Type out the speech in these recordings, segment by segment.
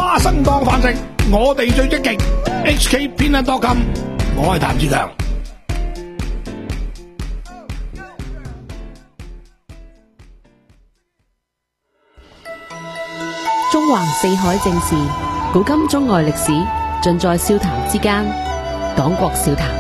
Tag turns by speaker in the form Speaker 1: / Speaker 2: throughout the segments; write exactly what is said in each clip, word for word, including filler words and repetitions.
Speaker 1: 花生當飯食，我哋最積極。H K 偏袒多金，我係譚志強。
Speaker 2: 中橫四海正事，古今中外歷史，盡在笑談之間。講國笑談。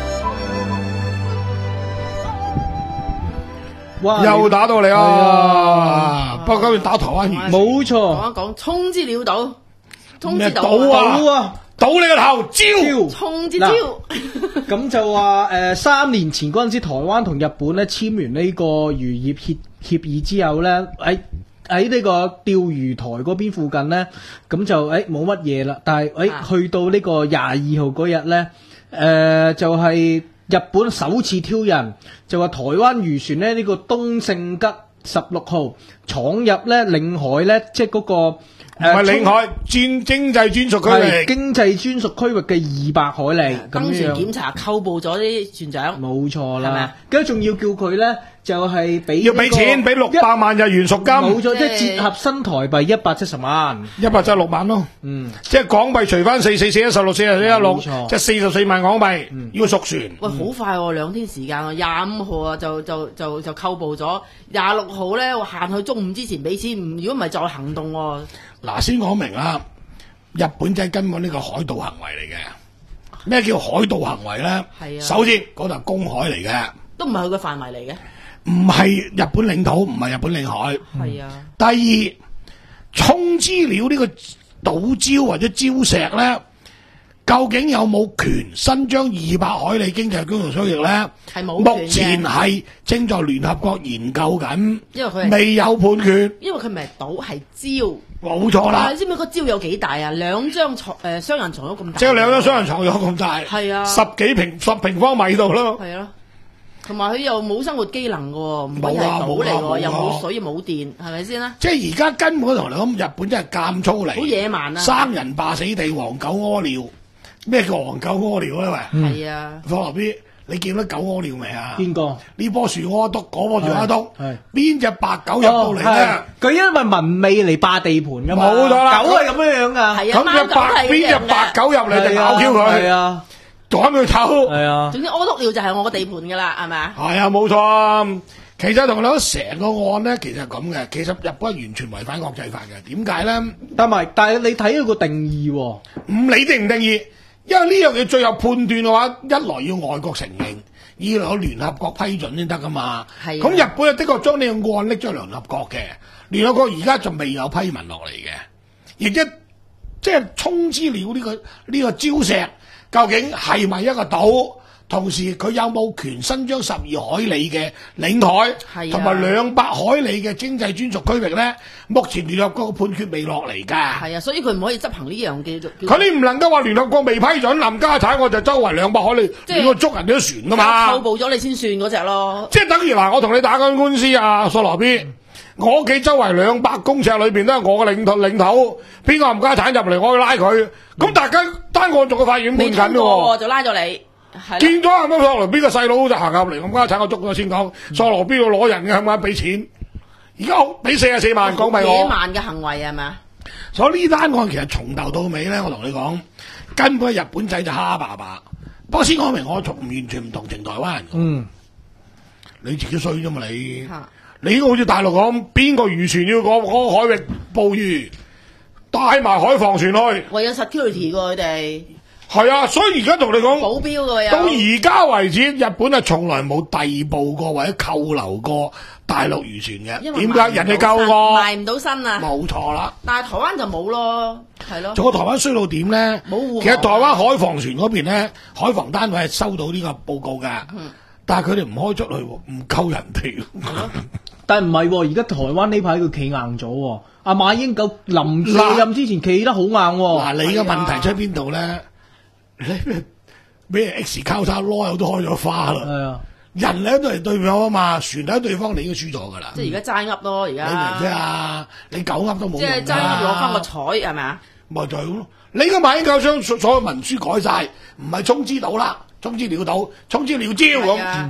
Speaker 3: 哇！
Speaker 1: 又打到嚟啊！不過今日打台灣魚，
Speaker 3: 冇錯。
Speaker 4: 講一講衝之鳥島，衝之島
Speaker 1: 島啊！
Speaker 3: 島啊！
Speaker 1: 倒你個頭，招！
Speaker 4: 衝之招。
Speaker 3: 咁就話誒、呃，三年前嗰陣時，台灣同日本咧簽完呢個漁業協協議之後咧，喺喺呢個釣魚台嗰邊附近咧，咁就誒冇乜嘢啦。但係誒、哎、去到呢個廿二號嗰日咧，誒、呃、就係、是、日本首次挑釁，就話台灣漁船咧呢、這個東勝吉十六號闖入咧領海咧，即係嗰個。
Speaker 1: 唔係領海，專經濟專屬區域，
Speaker 3: 經濟專屬區域嘅二百海里，
Speaker 4: 登船檢查扣捕咗啲船長，
Speaker 3: 冇錯啦。跟住仲要叫佢咧，就係俾
Speaker 1: 要俾錢，俾六百萬日元贖金，
Speaker 3: 冇錯，即係折合新台幣一百七十萬，
Speaker 1: 一百七十六萬咯。嗯，即係港幣除翻四四四一十六四十一六，即係四十四萬港幣要贖船。
Speaker 4: 喂，好快喎，兩天時間喎，廿五號啊就就就就扣捕咗，廿六號咧限去中午之前俾錢，如果唔係再行動喎。
Speaker 1: 嗱，先講明啦，日本仔根本呢個海盜行為嚟嘅。咩叫海盜行為咧？係啊，首先嗰度係公海嚟嘅，
Speaker 4: 都唔係佢嘅範圍嚟嘅，
Speaker 1: 唔係日本領土，唔係日本領海。
Speaker 4: 係啊。
Speaker 1: 第二，沖之鳥呢個島礁或者礁石咧，究竟有冇權伸張二百海里經濟區域咧？
Speaker 4: 係冇權嘅。
Speaker 1: 目前係正在聯合國研究緊，
Speaker 4: 因為佢
Speaker 1: 未有判決。
Speaker 4: 因為佢唔係島，係礁。
Speaker 1: 冇錯啦！
Speaker 4: 你知唔知個礁有幾大啊？兩張床誒雙人床都咁大，
Speaker 1: 即係兩張雙人床有咁大，
Speaker 4: 係啊，
Speaker 1: 十幾平十平方米度咯。
Speaker 4: 係啊，同埋佢又冇生活機能嘅喎，唔係
Speaker 1: 島
Speaker 4: 島嚟喎，又冇水又冇電，係咪先啦？
Speaker 1: 即係而家根本同你講，日本真係監粗嚟，
Speaker 4: 好野蠻啊！
Speaker 1: 生人霸死地，黃狗屙尿。咩叫黃狗屙尿咧？喂，
Speaker 4: 係啊，
Speaker 1: 放落邊。你見到狗屙尿未啊？
Speaker 3: 邊個？
Speaker 1: 呢棵樹屙篤，嗰棵樹屙篤，邊隻白狗入到嚟咧？
Speaker 3: 佢因為文味嚟霸地盤噶嘛，
Speaker 1: 冇錯啦，
Speaker 3: 狗係咁樣樣噶。
Speaker 4: 係啊，
Speaker 1: 咁隻白邊隻白狗入嚟就咬 Q 佢，
Speaker 3: 係啊，
Speaker 1: 趕佢走。
Speaker 3: 係啊，
Speaker 4: 總之屙篤尿就係我個地盤噶啦，係咪啊？
Speaker 1: 係啊，冇錯。其實同你講成個案咧，其實係咁嘅。其實日本係完全違反國際法嘅。點解咧？
Speaker 3: 但係但係你睇佢個定義喎，
Speaker 1: 唔理定唔定義。因為呢樣嘢最後判斷嘅話，一來要外國承認，二來有聯合國批准先得噶嘛。係。咁日本啊，的確將呢個案拎咗聯合國嘅，聯合國而家仲未有批文落嚟嘅，亦即即係沖之鳥呢個呢個礁石，究竟係咪一個島？同時佢有冇權伸張十二海里嘅領海，同埋兩百海里嘅經濟專屬區域咧？目前聯合國嘅判決未落嚟㗎。
Speaker 4: 係啊，所以佢唔可以執行呢樣嘅。
Speaker 1: 佢哋唔能夠話聯合國未批准冚家產，我就周圍兩百海里亂個捉人哋啲船㗎嘛。
Speaker 4: 扣捕咗你先算嗰隻咯。
Speaker 1: 即係等於嗱，我同你打緊官司啊，索羅 B，我屋企周圍兩百公尺裏邊都係我嘅領土領土，邊個冚家產入嚟，我去拉佢。咁、嗯、大家單案仲喺法院判緊喎，
Speaker 4: 就拉咗你。
Speaker 1: 見咗係咪索羅 B 個細佬就行入嚟，冚家產我捉咗先講。索羅 B 要攞人嘅係咪俾錢？而家俾四十四萬港幣我。
Speaker 4: 野蠻嘅行為係咪啊？
Speaker 1: 所以呢單案其實從頭到尾咧，我同你講，根本日本仔就蝦爸爸。不過先講明，我從完全唔同情台灣人。嗯，你自己衰啫嘛你。你好似大陸講，邊個漁船要嗰嗰海域捕魚，帶埋海防船去。
Speaker 4: 為有 security 㗎佢哋。
Speaker 1: 係啊，所以而家同你講，
Speaker 4: 保鏢㗎
Speaker 1: 到而家為止，日本係從來冇逮捕過或者扣留過大陸漁船嘅。點解？人哋救我
Speaker 4: 賣唔到身啊！
Speaker 1: 冇錯啦。
Speaker 4: 但係台灣就冇咯，係咯。
Speaker 1: 仲有台灣衰到點咧？冇。其實台灣海防船嗰邊咧，海防單位係收到呢個報告㗎。嗯。但係佢哋唔開出去，唔夠人哋。
Speaker 3: 但係唔係喎，而家台灣呢排佢企硬咗喎。阿馬英九臨卸任之前企得好硬喎。
Speaker 1: 嗱，你嘅問題出喺邊度咧？俾人 X 交叉攞，都開咗花啦。係啊，人咧都係對手啊嘛，船喺對方你都輸咗噶啦。
Speaker 4: 即係而家齋噏咯，而家。你
Speaker 1: 明啫啊？你狗噏都冇用。
Speaker 4: 即係齋噏攞翻個彩係咪啊？
Speaker 1: 咪就係咁咯。你個馬英九將所有文書改晒，唔係沖之島啦，沖之鳥島，沖之鳥礁咁。
Speaker 4: 即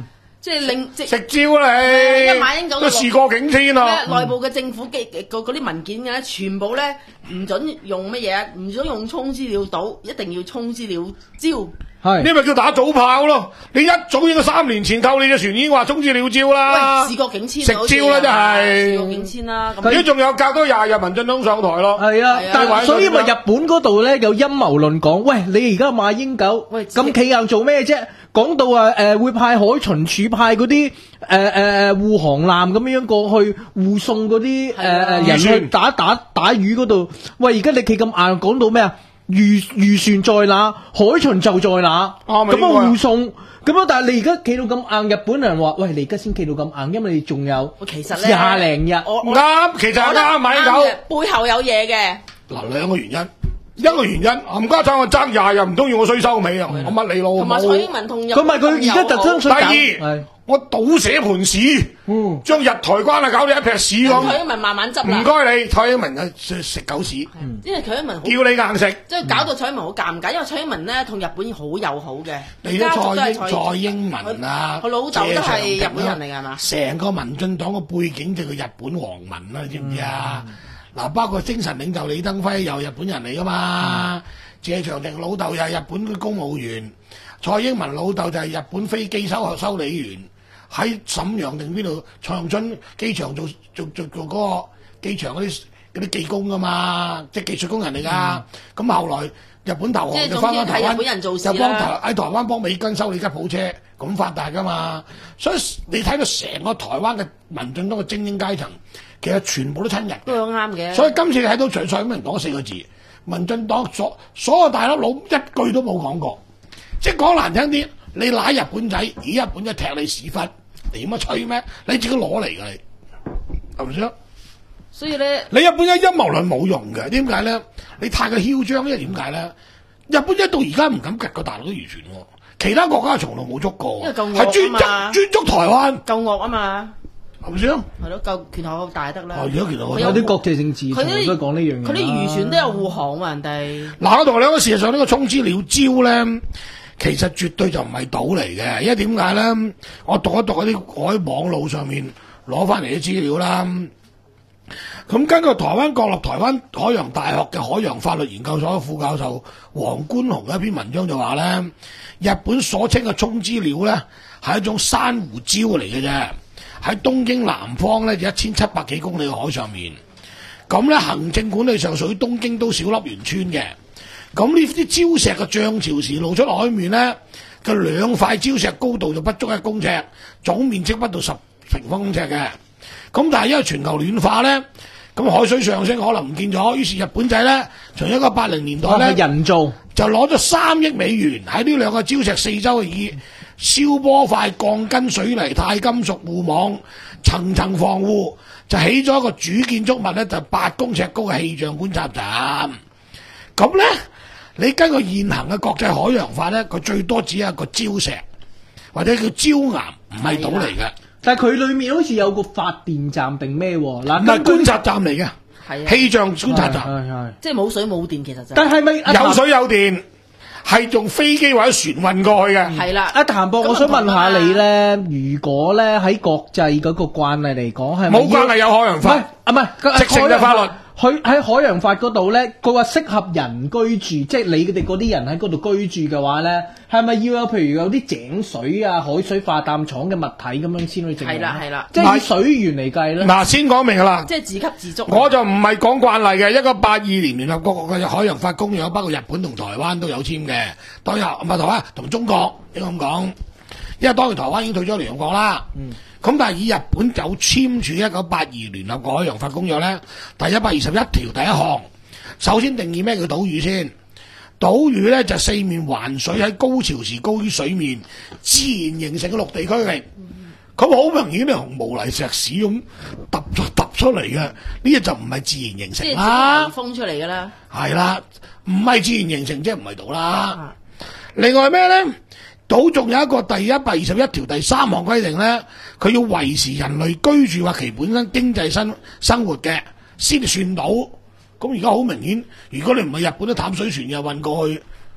Speaker 4: 即係令即
Speaker 1: 食蕉啊
Speaker 4: 係啊
Speaker 1: 你，
Speaker 4: 馬英九
Speaker 1: 都事過境遷啊！
Speaker 4: 內部嘅政府機嗰嗰啲文件嘅咧，全部咧唔准用乜嘢，唔准用沖資料島，一定要沖資料蕉。
Speaker 3: 係
Speaker 1: 呢咪叫打早炮咯！你一早應該三年前扣你隻船已經話沖資料蕉啦，
Speaker 4: 喂，事過境遷，
Speaker 1: 食蕉啦真係。
Speaker 4: 事過境遷啦。
Speaker 1: 如果仲有隔多廿日，民進黨上台咯。
Speaker 3: 係啊，但
Speaker 1: 係啊
Speaker 3: 係所以咪日本嗰度咧有陰謀論講，喂，你而家馬英九
Speaker 4: 喂
Speaker 3: 咁企硬做咩啫？講到啊誒會派海巡署派嗰啲誒誒誒護航艦咁樣過去護送嗰啲誒誒人去
Speaker 1: 漁船
Speaker 3: 打打打魚嗰度，喂，而家你企咁硬講到咩啊？漁漁船在哪，海巡就在哪，咁啊
Speaker 1: 啱啊應該啊
Speaker 3: 護送。咁啊！但係你而家企到咁硬，日本人話：喂，你而家先企到咁硬，因為你仲有
Speaker 4: 其實咧
Speaker 3: 廿零日。
Speaker 4: 我我
Speaker 1: 啱，其實係啱，馬英九。
Speaker 4: 背後有嘢嘅。
Speaker 1: 嗱，兩個原因，一個原因，冚家產我爭廿日，唔通要我衰收尾啊？我乜你老母？
Speaker 4: 同埋蔡英文同日
Speaker 3: 佢咪佢而家特登
Speaker 1: 第
Speaker 3: 想搞
Speaker 1: 二，我倒瀉盤屎，
Speaker 3: 嗯
Speaker 1: 將日台關係搞到一撇屎咁。
Speaker 4: 蔡英文慢慢執
Speaker 1: 唔
Speaker 4: 啦。
Speaker 1: 該你，蔡英文嘅食食狗屎，
Speaker 4: 因為蔡英文好
Speaker 1: 叫你硬食。
Speaker 4: 即係搞到蔡英文好尷尬，因為蔡英文咧同日本好友好嘅，
Speaker 1: 你
Speaker 4: 家族都係
Speaker 1: 都蔡英蔡英文啊，
Speaker 4: 佢佢老豆都係日本人嚟㗎係嘛？
Speaker 1: 成個民進黨嘅背景就係日本皇民啦，你知唔知啊？嗱，包括精神領袖李登輝又係日本人嚟噶嘛？謝長廷老豆又係日本嘅公務員，蔡英文老豆就係日本飛機修修理員，喺瀋陽定邊度長春機場做做做做嗰個機場嗰啲嗰啲技工噶嘛，即係技術工人嚟噶。咁、後來日本投降就翻返台灣，
Speaker 4: 即係總之係日本人做事啦
Speaker 1: 就幫台喺台灣幫美軍修理吉普車，咁發達噶嘛。所以你睇到成個台灣嘅民進黨嘅精英階層，其實全部都親日嘅。
Speaker 4: 都啱嘅。
Speaker 1: 所以今次你睇到徐蔡英文講四個字，民進黨所所有大粒佬一句都冇講過，即係講難聽啲，你賴日本仔，而日本仔踢你屎忽，你乜吹咩？你自己攞嚟㗎你，係咪先？
Speaker 4: 所以咧，
Speaker 1: 你日本仔陰謀論冇用嘅，點解咧？你太過囂張，因為點解咧？日本仔到而家唔敢夾個大陸都漁船喎，其他國家從來冇捉過，
Speaker 4: 因為夠惡
Speaker 1: 係專
Speaker 4: 啊嘛
Speaker 1: 捉專捉台灣，
Speaker 4: 夠惡啊嘛，
Speaker 1: 係咪先？
Speaker 4: 係咯，夠拳頭大得啦。
Speaker 1: 哦而家拳頭
Speaker 4: 佢
Speaker 3: 有啲國際政治，
Speaker 4: 佢
Speaker 3: 從來都係講呢樣嘢啦。
Speaker 4: 佢啲漁船都有護航喎，人哋。
Speaker 1: 嗱，我同你講，事實上呢個沖資料蕉咧，其實絕對就唔係島嚟嘅，因為點解咧？我讀一讀嗰啲我喺網路上面攞翻嚟啲資料啦。咁根據台灣國立台灣海洋大學嘅海洋法律研究所嘅副教授黃冠雄嘅一篇文章就話咧，日本所稱嘅沖資料咧係一種珊瑚礁嚟嘅啫，喺東京南方咧就一千七百幾公里嘅海上面。咁咧行政管理上屬於東京都小笠原村嘅。咁呢啲礁石嘅漲潮時露出海面咧嘅兩塊礁石高度就不足一公尺，總面積不到十平方公尺嘅。咁但係因為全球暖化咧，咁海水上升可能唔見咗，於是日本仔咧從一九八零年代咧、
Speaker 3: 哦、人造
Speaker 1: 就攞咗三億美元喺呢兩個礁石四周以消波塊、鋼筋、水泥、鈦金屬護網層層防護，就起咗一個主建築物咧，就八公尺高嘅氣象觀察站。咁咧，你根據現行嘅國際海洋法咧，佢最多只係一個礁石或者叫礁岩，唔係島嚟嘅。
Speaker 3: 但係佢裏面好似有個發電站定咩喎？嗱，
Speaker 1: 唔係觀察站嚟嘅，
Speaker 4: 係啊，
Speaker 1: 氣象觀察站。
Speaker 3: 係係。
Speaker 4: 即係冇水冇電，其實就係
Speaker 3: 但係咪
Speaker 1: 有水有電，係用飛機或者船運過去嘅。
Speaker 4: 係啦。
Speaker 3: 阿譚博，
Speaker 4: 咁
Speaker 3: 我想問下你
Speaker 4: 咧，
Speaker 3: 咧，如果咧喺國際嗰個慣例嚟講，係咪
Speaker 1: 冇關係有海洋
Speaker 3: 唔係
Speaker 1: 法，
Speaker 3: 啊？唔係
Speaker 1: 直情嘅法律。
Speaker 3: 佢喺海洋法嗰度咧，佢話適合人居住，即係你哋嗰啲人喺嗰度居住嘅話咧，係咪要有譬如有啲井水啊、海水化淡廠嘅物體咁樣先去整？
Speaker 4: 係啦係啦
Speaker 3: 即係以水源嚟計咧。
Speaker 1: 嗱，先講明㗎啦。
Speaker 4: 即係自給自足。
Speaker 1: 我就唔係講慣例嘅，一九八二年聯合國嘅海洋法公約，包括日本同台灣都有簽嘅。當然唔係台灣同中國應該咁講，因為當然台灣已經退咗聯合國啦。嗯。咁但係以日本有簽署一九八二聯合國海洋法公約咧，第一百二十一條第一項，首先定義咩叫島嶼先？島嶼咧就四面環水，喺高潮時高於水面，自然形成嘅陸地區域。咁好明顯係紅毛泥石屎咁揼咗揼出嚟嘅，呢嘢就唔係自然形成啦。
Speaker 4: 即係風出嚟㗎啦。
Speaker 1: 係啦，唔係自然形成，即係唔係島啦。另外咩咧？島仲有一個第一百二十一條第三項規定咧，佢要維持人類居住或其本身經濟生生活嘅先算島。咁而家好明顯，如果你唔係日本啲淡水船又運過去，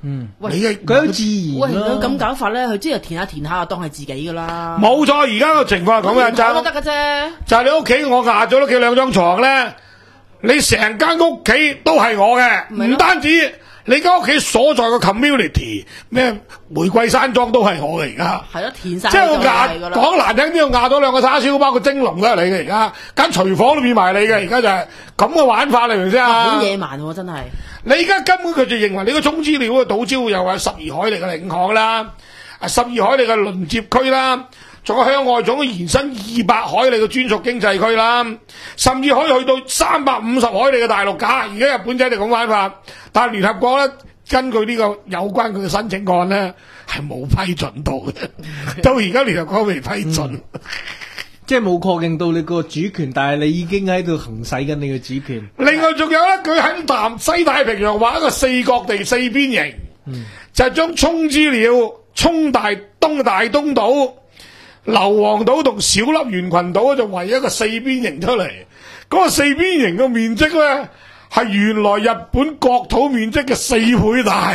Speaker 3: 嗯，
Speaker 4: 喂，
Speaker 1: 你嘅
Speaker 3: 佢好自
Speaker 4: 喂，
Speaker 3: 然咯。
Speaker 4: 佢咁搞法咧，佢即係填下填下，當係自己噶啦。
Speaker 1: 冇錯，而家個情況係咁嘅，就
Speaker 4: 講都
Speaker 1: 係
Speaker 4: 得嘅啫。
Speaker 1: 就係你屋企我壓咗屋企兩張床咧，你成間屋企都係我嘅，
Speaker 4: 咪咯
Speaker 1: 唔單止你間屋企所在個 community 咩玫瑰山莊都係我嘅而家。
Speaker 4: 係咯，填晒
Speaker 1: 即係我壓
Speaker 4: 係㗎啦。
Speaker 1: 講難聽啲，我壓咗兩個叉燒包個蒸籠都係你嘅而家，間廚房都變埋你嘅而家就係咁嘅玩法嚟，明唔明先啊？
Speaker 4: 好野蠻喎，真係。
Speaker 1: 你而家根本佢就認為你個中資料嘅島礁又係十二海里嘅領海啦，啊十二海里嘅鄰接區啦，仲有向外仲延伸二百海里嘅專屬經濟區啦，甚至可以去到三百五十海里嘅大陸架。而家日本仔就咁玩法，但係聯合國咧根據呢個有關佢嘅申請案咧係冇批准到嘅，到而家聯合國未批准。
Speaker 3: 嗯即係冇確認到你個主權，但係你已經喺度行使緊你嘅主權。
Speaker 1: 另外仲有咧，佢喺南西太平洋畫一個四角地四邊形，
Speaker 3: 嗯、
Speaker 1: 就係將沖之鳥、沖大東大東島、硫磺島同小笠原群島就圍一個四邊形出嚟。嗰、那個四邊形嘅面積咧係原來日本國土面積嘅四倍大。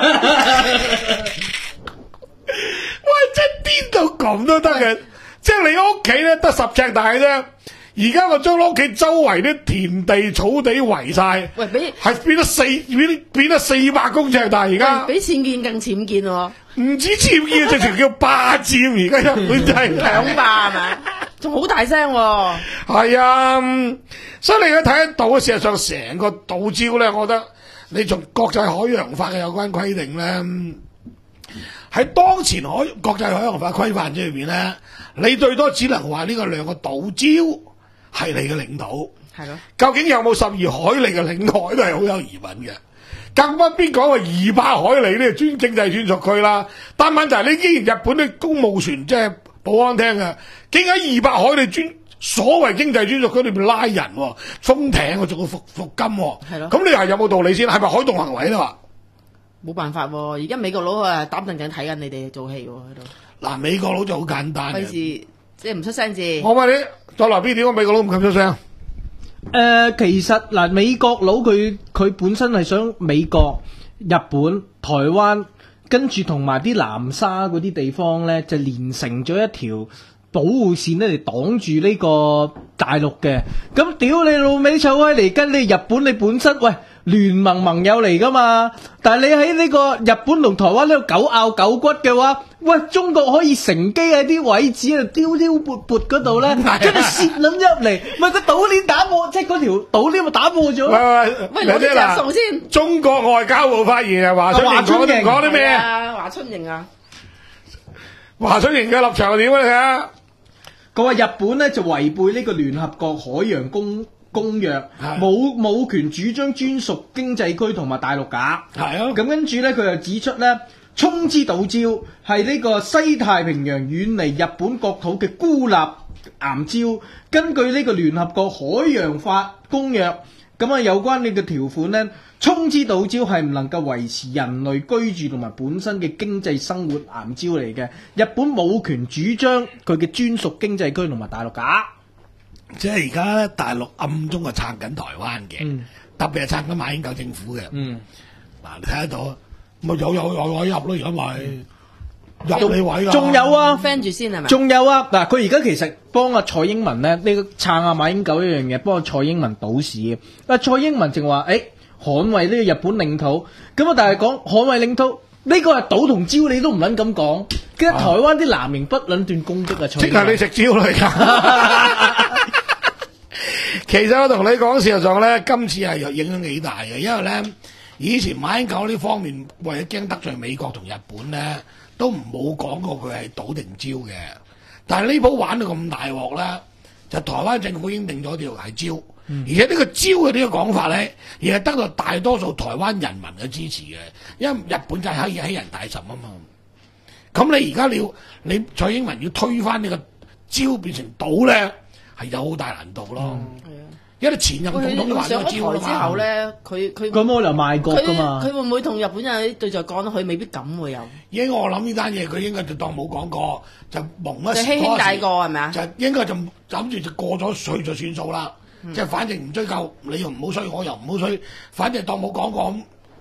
Speaker 1: 喂，真癲到咁都得嘅！即係你屋企咧得十尺大嘅啫，而家我將屋企周圍啲田地草地圍晒，
Speaker 4: 喂，比
Speaker 1: 係變咗四變變咗四百公尺大，而家
Speaker 4: 比僭建更僭建喎。
Speaker 1: 唔止僭建，直情叫霸佔，而家日本真係
Speaker 4: 強霸係咪？仲好大聲喎。
Speaker 1: 係啊，所以你而家睇得到，事實上成個島礁咧，我覺得你從國際海洋法嘅有關規定咧，喺當前海國際海洋法規範之裏邊咧，你最多只能話呢個兩個島礁係你嘅領土，
Speaker 4: 係咯。
Speaker 1: 究竟有冇十二海里嘅領海都係好有疑問嘅。更不必講話二百海里呢個專經濟專屬區啦。單問就係你既然日本啲公務船即係保安廳嘅，竟然喺二百海里專所謂經濟專屬區裏邊拉人、哦，封艇啊，仲要服服金、哦，
Speaker 4: 係咯。
Speaker 1: 咁你話有冇道理先？係咪海盜行為咧？話
Speaker 4: 冇辦法喎，而家美國佬啊擔凳緊睇緊你哋做戲喎喺度。
Speaker 1: 嗱，美國佬就好簡單嘅，
Speaker 4: 費事即係唔出聲字。
Speaker 1: 我問你，再來邊點？我美國佬唔敢出聲。
Speaker 3: 誒、呃，其實嗱、呃，美國佬佢佢本身係想美國、日本、台灣，跟住同埋啲南沙嗰啲地方咧，就連成咗一條保護線咧，嚟擋住呢個大陸嘅。咁屌你老味臭閪嚟跟你日本，你本身喂聯盟盟友嚟噶嘛？但係你喺呢個日本同台灣呢度狗拗狗骨嘅話，喂，中國可以乘機喺啲位置喺度雕雕撥撥嗰度咧，跟住攝撚入嚟，咪個島鏈打破，即係嗰條島鏈咪打破咗。
Speaker 1: 喂喂，
Speaker 4: 喂，攞啲着數先。
Speaker 1: 中國外交部發言人華春瑩講啲講啲咩
Speaker 4: 啊？華春瑩啊，
Speaker 1: 華春瑩嘅立場係點啊？
Speaker 3: 佢話日本咧就違背呢個聯合國海洋公公約，冇冇權主張專屬經濟區同埋大陸架。
Speaker 1: 係啊，
Speaker 3: 咁跟住咧，佢又指出咧，沖之島礁係呢個西太平洋遠離日本國土嘅孤立岩礁。根據呢個聯合國海洋法公約，咁啊有關呢個條款咧，沖之島礁係唔能夠維持人類居住同埋本身嘅經濟生活岩礁嚟嘅。日本冇權主張佢嘅專屬經濟區同埋大陸架。
Speaker 1: 即係而家咧，大陸暗中係撐緊台灣嘅，
Speaker 3: 嗯、
Speaker 1: 特別係撐緊馬英九政府嘅。嗱、
Speaker 3: 嗯，
Speaker 1: 你睇得到，咪有有有位入咯，而家咪入你位㗎。
Speaker 3: 仲有啊
Speaker 4: friend 住先係咪？
Speaker 3: 仲有啊！嗱，佢而家其實幫阿蔡英文咧，呢、這個撐阿馬英九一樣嘢，幫阿蔡英文倒市嘅。阿蔡英文淨話，誒、欸，捍衛呢個日本領土。咁啊，但係講捍衛領土，呢、這個係島同礁，你都唔撚咁講。跟住台灣啲藍營不撚斷攻擊啊！蔡
Speaker 1: 即係你食蕉嚟㗎。其實我同你講，事實上咧，今次係影響幾大嘅，因為咧，以前馬英九呢方面為咗驚得罪美國同日本咧，都唔冇講過佢係島定礁嘅。但係呢鋪玩到咁大鑊咧，就台灣政府已經定咗條係礁，嗯、而且呢個礁嘅呢個講法咧，亦係得到大多數台灣人民嘅支持嘅，因為日本就係可以喺人大審啊嘛。咁你而家你要你蔡英文要推翻呢個礁變成島咧？係有好大難度咯，嗯、因為前任總統都話咗招啦嘛。上咗台之後咧，佢佢
Speaker 3: 佢冇理由賣國噶嘛。
Speaker 4: 佢會唔會同日本人啲對著講？佢未必敢喎又。
Speaker 1: 應該我諗呢單嘢，佢應該就當冇講過，就蒙一時。
Speaker 4: 就輕輕帶過係咪啊？
Speaker 1: 就應該就諗住就過咗水就算數啦。嗯、即係反正唔追究，你又唔好衰，我又唔好衰，反正當冇講過咁，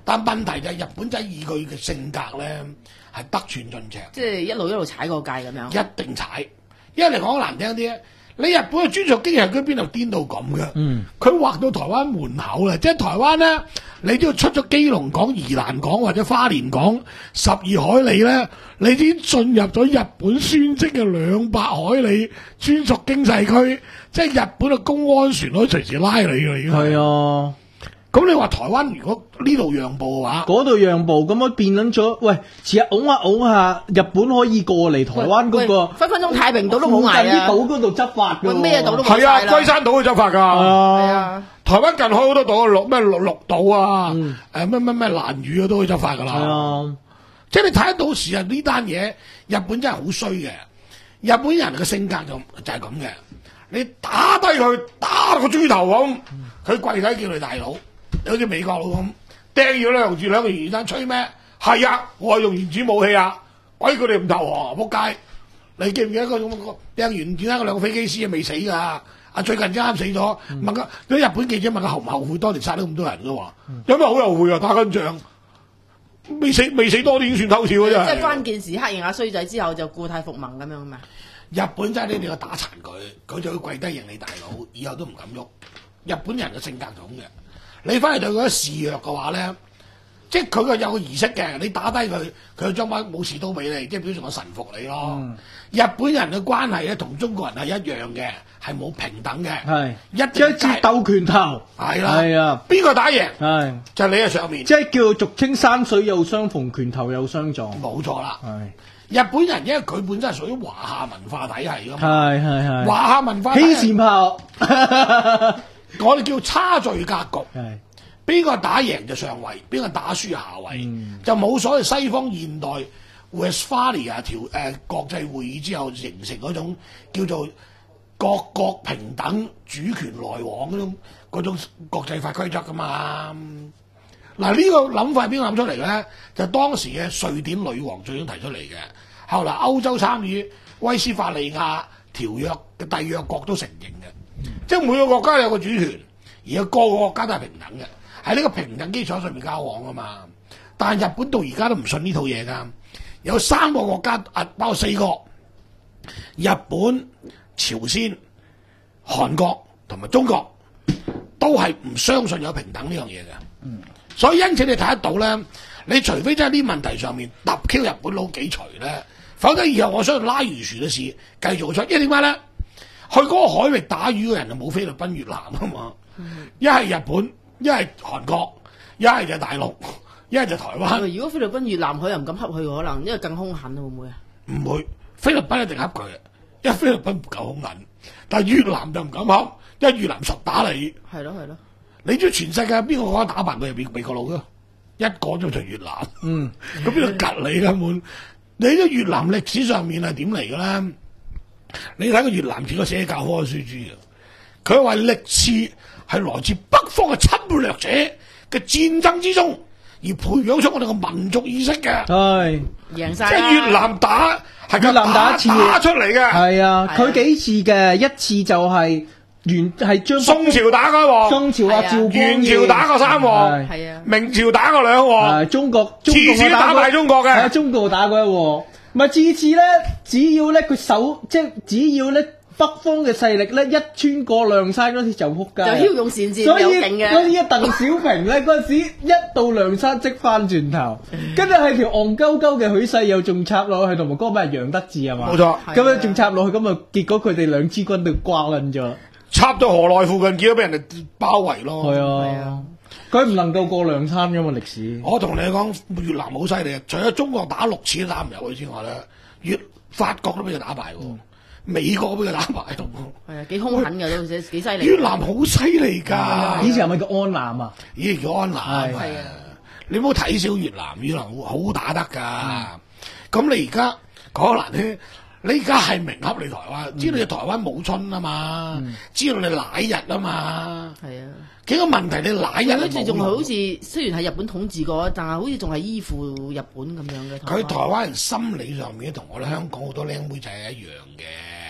Speaker 1: 但問題就係日本仔以佢嘅性格咧係得寸進尺，
Speaker 4: 即係一路一路踩過界咁樣。
Speaker 1: 一定踩。因為嚟講難聽啲咧，你日本嘅專屬經濟區邊度顛到咁嘅？
Speaker 3: 嗯，
Speaker 1: 佢劃到台灣門口啦，即係台灣咧，你都要出咗基隆港、宜蘭港或者花蓮港十二海里咧，你已經進入咗日本宣稱嘅兩百海里專屬經濟區，即係日本嘅公安船可以隨時拉你㗎，已經
Speaker 3: 係啊。
Speaker 1: 咁你話台灣如果呢度讓步嘅話，
Speaker 3: 嗰度讓步咁樣變撚咗，喂，遲下拱下拱下，日本可以過嚟台灣嗰個
Speaker 4: 分分鐘太平島都冇埋
Speaker 3: 啲
Speaker 4: 啊！
Speaker 3: 島嗰度執法㗎喎，
Speaker 4: 咩島都冇
Speaker 1: 係啊，
Speaker 4: 晒啦。
Speaker 1: 龜山島去執法㗎。
Speaker 3: 係
Speaker 4: 係
Speaker 3: 啊，
Speaker 4: 啊，
Speaker 1: 台灣近海好多島，綠咩綠綠島啊，
Speaker 3: 嗯
Speaker 1: 誒咩咩咩蘭嶼啊都可以執法㗎啦。
Speaker 3: 係啊，
Speaker 1: 即係你睇得到時啊呢單嘢，日本真係好衰嘅。日本人嘅性格就就係咁嘅，你打低佢，打個豬頭咁，佢跪底叫你大佬。好似美國佬咁掟咗兩住兩個原子彈吹咩？係啊，我係用原子武器啊！鬼佢哋唔投降啊！仆街！你記唔記得嗰種掟原子彈嗰兩個飛機師啊未死㗎？啊最近啱死咗，
Speaker 3: 嗯、
Speaker 1: 問佢啲日本記者問佢後唔後悔當年殺咗咁多人嘅話，嗯、有咩好後悔啊？打緊仗未死未死多啲已經算偷笑嘅啫。
Speaker 4: 即係關鍵時刻認下衰仔之後就故態復萌咁樣嘛。
Speaker 1: 日本真係你哋打殘佢，佢就會跪低認你大佬，以後都唔敢喐。日本人嘅性格咁嘅。你翻嚟對佢示弱嘅話咧，即係佢個有個儀式嘅，你打低佢，佢就將把武士刀俾你，即係表示我臣服你咯。嗯、日本人嘅關係咧，同中國人係一樣嘅，係冇平等嘅，
Speaker 3: 係
Speaker 1: 一定
Speaker 3: 即係鬥拳頭，
Speaker 1: 係啦，
Speaker 3: 係啊，
Speaker 1: 邊個打贏
Speaker 3: 係
Speaker 1: 就係你喺上面，
Speaker 3: 即係叫俗稱山水有相逢，拳頭有相撞，
Speaker 1: 冇錯啦。
Speaker 3: 係
Speaker 1: 日本人因為佢本身係屬於華夏文化體系噶嘛，
Speaker 3: 係係係
Speaker 1: 華夏文化
Speaker 3: 欺善炮。
Speaker 1: 我哋叫差序格局，
Speaker 3: 係
Speaker 1: 邊個打贏就上位，邊個打輸下位，
Speaker 3: 嗯、
Speaker 1: 就冇所謂西方現代 Westphalia 條誒、呃、國際會議之後形成嗰種叫做各國平等主權來往嗰種嗰種國際法規則噶嘛。嗱、這、呢個諗法係邊個諗出嚟嘅咧？就當時嘅瑞典女王最早提出嚟嘅，後來歐洲參與威斯法利亞條約嘅締約國都承認嘅。即係每個國家有個主權，而家個個國家都係平等嘅，喺呢個平等基礎上面交往啊嘛。但係日本到而家都唔信呢套嘢㗎，有三個國家啊，包括四個，日本、朝鮮、韓國同埋中國都係唔相信有平等呢樣嘢嘅。嗯，所以因此你睇得到咧，你除非真係呢問題上面揼 Q 日本佬幾錘咧，否則以後我相信拉漁船嘅事繼續出，因為點解咧？去嗰個海域打魚嘅人就冇菲律賓、越南啊嘛，一係、嗯、日本，一係韓國，一係就大陸，一係就台灣。
Speaker 4: 如果菲律賓、越南佢又唔敢恰佢，可能因為更兇狠會唔會啊？
Speaker 1: 唔會，菲律賓一定恰佢，因為菲律賓唔夠兇狠，但係越南就唔敢恰，因為越南實打你。係咯係咯，你知全世界邊個國家打敗佢係美美國佬㗎？一個就就越南。嗯，咁邊度吉你根本？你喺越南歷史上面係點嚟嘅咧？你睇個越南片個寫教科書書啊，佢話歷次係來自北方嘅侵略者嘅戰爭之中，而培養出我哋嘅民族意識嘅。係
Speaker 4: 贏晒，
Speaker 1: 即係越南打係
Speaker 3: 越南打一次
Speaker 1: 打出嚟嘅。係
Speaker 3: 啊，佢幾次嘅，一次就係元係將
Speaker 1: 宋朝打過一鑊，
Speaker 3: 宋朝啊趙光義，
Speaker 1: 元朝打過三鑊，係啊，明朝打過兩鑊，
Speaker 3: 中國
Speaker 1: 次次打敗中國嘅，
Speaker 3: 係中國打過一鑊。咪次次咧，只要咧佢守，即係只要咧北方嘅勢力咧一穿過梁山嗰時就撲街，
Speaker 4: 就驍勇善戰，
Speaker 3: 所以
Speaker 4: 有勁嘅。
Speaker 3: 所以鄧小平咧嗰陣時一到梁山即翻轉頭，跟住係條戇鳩鳩嘅許世友仲插落去，同埋嗰個咩楊德志係嘛？
Speaker 1: 冇錯。
Speaker 3: 咁樣仲插落去，咁啊結果佢哋兩支軍都瓜撚咗，
Speaker 1: 插到河內附近，結果俾人哋包圍咯。
Speaker 3: 係啊。佢唔能夠過梁山㗎嘛歷史。
Speaker 1: 我同你講，越南好犀利啊！除咗中國打六次都打唔入去之外咧，越法國都俾佢打敗喎，嗯、美國都俾佢打敗喎。係啊，幾兇狠㗎都幾犀利。越南好犀利㗎！
Speaker 3: 以前係咪叫安南啊？
Speaker 1: 以前叫安南。係啊，你唔好睇小越南，越南好打得㗎。咁、嗯、你而家講難聽，你而家係明恰你台灣，嗯、知道你台灣冇春啊嘛，嗯、知道你乃日啊嘛。係啊。幾個問題你乃日
Speaker 4: 好似仲係好似雖然係日本統治過，但係好似仲係依附日本咁樣嘅。
Speaker 1: 佢台灣人心理上面同我哋香港好多靚妹仔係一樣嘅，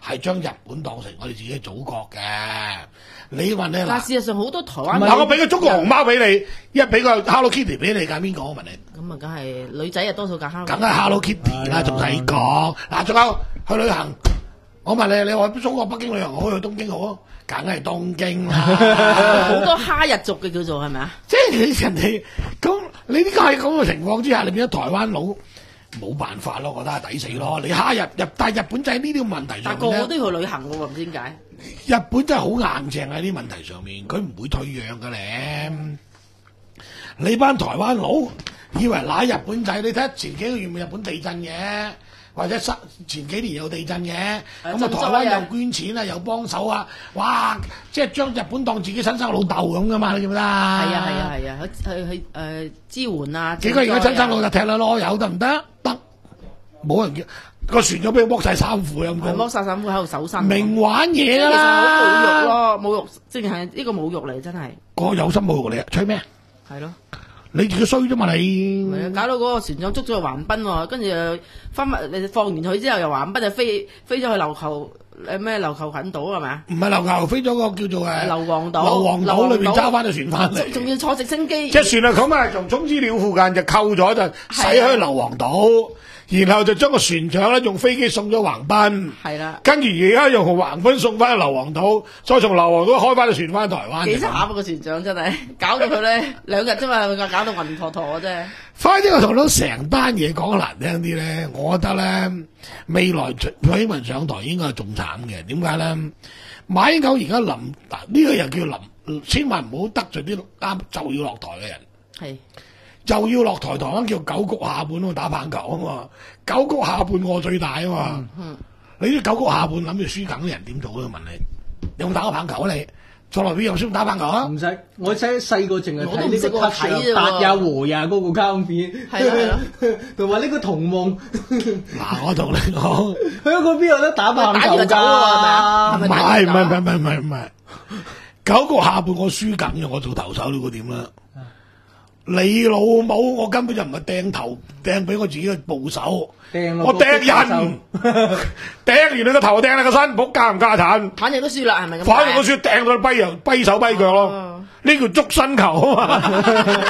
Speaker 1: 係將日本當成我哋自己祖國嘅。你問你
Speaker 4: 嗱，
Speaker 1: 嗱，
Speaker 4: 事實上好多台灣
Speaker 1: 嗱我俾個中國熊貓俾你，一俾個 Hello Kitty 俾你，揀邊個？我問你。
Speaker 4: 咁啊，梗係女仔啊，多數揀 Hello。
Speaker 1: 梗係 Hello Kitty 啦，仲使講？嗱，仲有去旅行，我問你，你話中國北京旅行好，去東京好啊？梗係東京啦，
Speaker 4: 好多哈日族嘅叫做係咪啊？
Speaker 1: 即係你人哋咁，你呢個係咁嘅情況之下，你變咗台灣佬冇辦法咯，我覺得係抵死咯。你蝦日日，但係日本仔呢啲問題
Speaker 4: 但個
Speaker 1: 上面咧，
Speaker 4: 個都要去旅行嘅喎，唔知點解。
Speaker 1: 日本真係好硬淨喺啲問題上面，佢唔會退讓嘅咧。你班台灣佬以為揦日本仔，你睇下前幾個月咪日本地震嘅，或者前前幾年有地震嘅，咁啊
Speaker 4: 賑災
Speaker 1: 台灣
Speaker 4: 啊
Speaker 1: 又捐錢啊，又幫手啊，哇！即係將日本當自己親生老豆咁噶嘛，你記唔記得啊？
Speaker 4: 係啊係啊係啊，去去去誒支援啊！
Speaker 1: 幾個而家親生老
Speaker 4: 賑災啊
Speaker 1: 豆踢啦咯，有得唔得？得，冇人叫個船咗俾佢剝晒衫褲咁
Speaker 4: 係剝晒衫褲喺度搜身。
Speaker 1: 明玩嘢
Speaker 4: 其實
Speaker 1: 㗎
Speaker 4: 好侮辱
Speaker 1: 啦！
Speaker 4: 咯，侮辱，即係呢個侮辱嚟，真係
Speaker 1: 個有心侮辱你啊！吹咩？
Speaker 4: 係咯。
Speaker 1: 你自己衰啫嘛你！
Speaker 4: 係啊，搞到嗰個船長捉咗去橫濱喎，跟住又翻埋你放完佢之後又橫濱就飛飛咗去琉球誒咩琉球群島係咪啊？
Speaker 1: 唔係琉球，飛咗個叫做誒
Speaker 4: 硫磺島
Speaker 1: 硫磺島裏邊揸翻隻船翻嚟，
Speaker 4: 仲要坐直升機。
Speaker 1: 隻船啊咁啊，從中之鳥附近就扣咗，就駛去硫磺島，然後就將個船長咧用飛機送咗橫濱，
Speaker 4: 係啦，
Speaker 1: 跟住而家又從橫濱送翻去硫磺島，再從硫磺島開翻隻船翻台灣。
Speaker 4: 幾慘啊個船長真係，搞到佢咧兩日啫嘛，搞到暈陀陀啫。
Speaker 1: 反正我同到成單嘢講得難聽啲咧，我覺得咧未來蔡英文上台應該係仲慘嘅。點解咧？馬英九而家臨嗱呢個又叫臨，千萬唔好得罪啲啱就要落台嘅人。
Speaker 4: 係
Speaker 1: 就要落台，台灣叫九局下半啊，打棒球啊嘛，九局下半我最大啊嘛。
Speaker 4: 嗯
Speaker 1: 你啲九局下半諗住輸梗嘅人點做啊？問你有冇打過棒球啊？你坐落邊有冇識打棒球啊？
Speaker 3: 唔使，我細細個淨係
Speaker 4: 我都唔識
Speaker 3: 睇呢個
Speaker 4: 喎睇啫喎
Speaker 3: 達呀和呀嗰個卡通片，
Speaker 4: 係咯係
Speaker 3: 同埋呢個童夢，
Speaker 1: 嗱，我同你講，
Speaker 3: 香港邊有得打棒球
Speaker 4: 打完就走喎係咪
Speaker 3: 㗎？
Speaker 1: 唔係唔係唔係唔係唔係唔係，九局下半我輸梗嘅，我做投手呢個點啦？你老母，我根本就唔係掟頭掟俾我自己嘅部手，
Speaker 3: 掟啊
Speaker 1: 我掟人，掟完你個頭掟你個身，唔好加唔加產。
Speaker 4: 反正都輸啦，係咪咁？
Speaker 1: 反正我輸掟到跛人跛手跛腳咯，
Speaker 4: 哦
Speaker 1: 呢叫捉身球啊嘛。